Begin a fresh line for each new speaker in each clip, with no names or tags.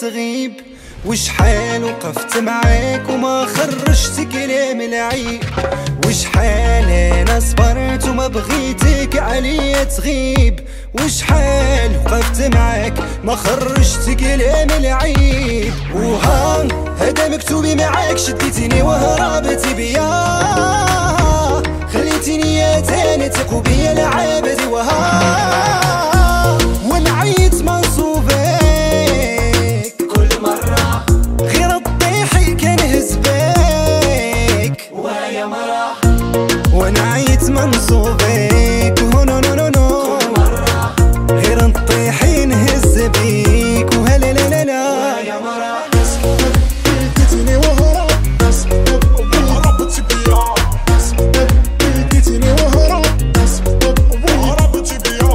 تغيب، وشحال وقفت معاك وما خرجت كلام العيب، وشحال انا صبرت وما بغيتك عليا تغيب، وشحال وقفت معاك ما خرجت كلام العيب. وها هذا مكتوبي معاك، شديتيني وهربتي بيا، خليتيني يا تاني تقو بيا لعابتي. وها ونعيت منصوبك كل مرة، غير الطيحي كنهز بيك ويا مرة، ونعيت منصوبك نو نو نو نو كل مرة، غير الطيحي نهز بيك وهلا لا لا لا ويا مرة. لقيتني وهربت بيا، لقيتني وهربت بيا،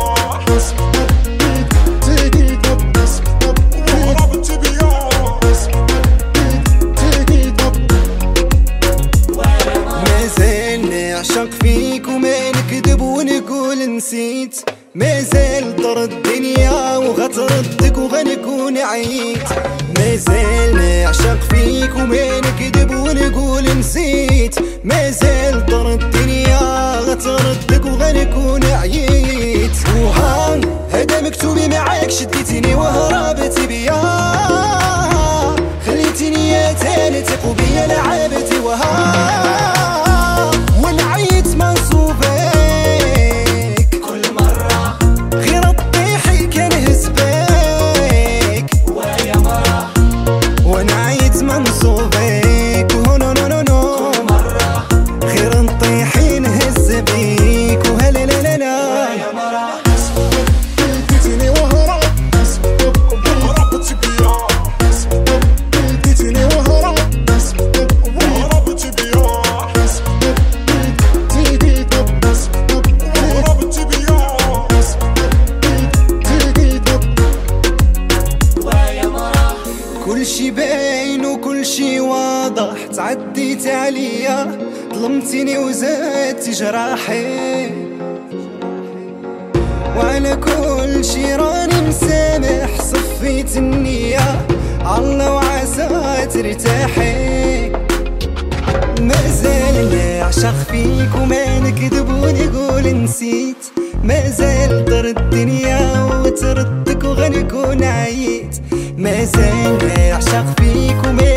مازال نعشق فيك وما نكذب ونقول نسيت، مازال طر الدنيا وغتردك وغنكون عييت، مازال نعشق فيك وما نكذب ونقول نسيت، مازال طر الدنيا غتردك وغنكون عييت. وها هذا مكتوبي معاك، شديتيني وهربتي بيا، خليتيني يا تاني تقو بيا لعابتي. وها ونعيت منصوبك كل مرة، غير الطيحي كنهز بيك ويا مرة، ونعيت منصوبك نو نو نو نو كل مرة، غير الطيحي نهز بيك وهلا لا لا لا ويا مرة. لقيتني وهربت بيا، لقيتني وهربت بيا، كل شي باين وكل شي واضح، تعديت عليا ظلمتيني وزادتي جراحي، وعلى كل شي راني مسامح، صفيت النية الله وعسى ترتاحي. مازال نعشق فيك وما نكذب ونقول نسيت، مازال طر الدنيا وتردك وغنكون عييت، مازال نعشق فيك وما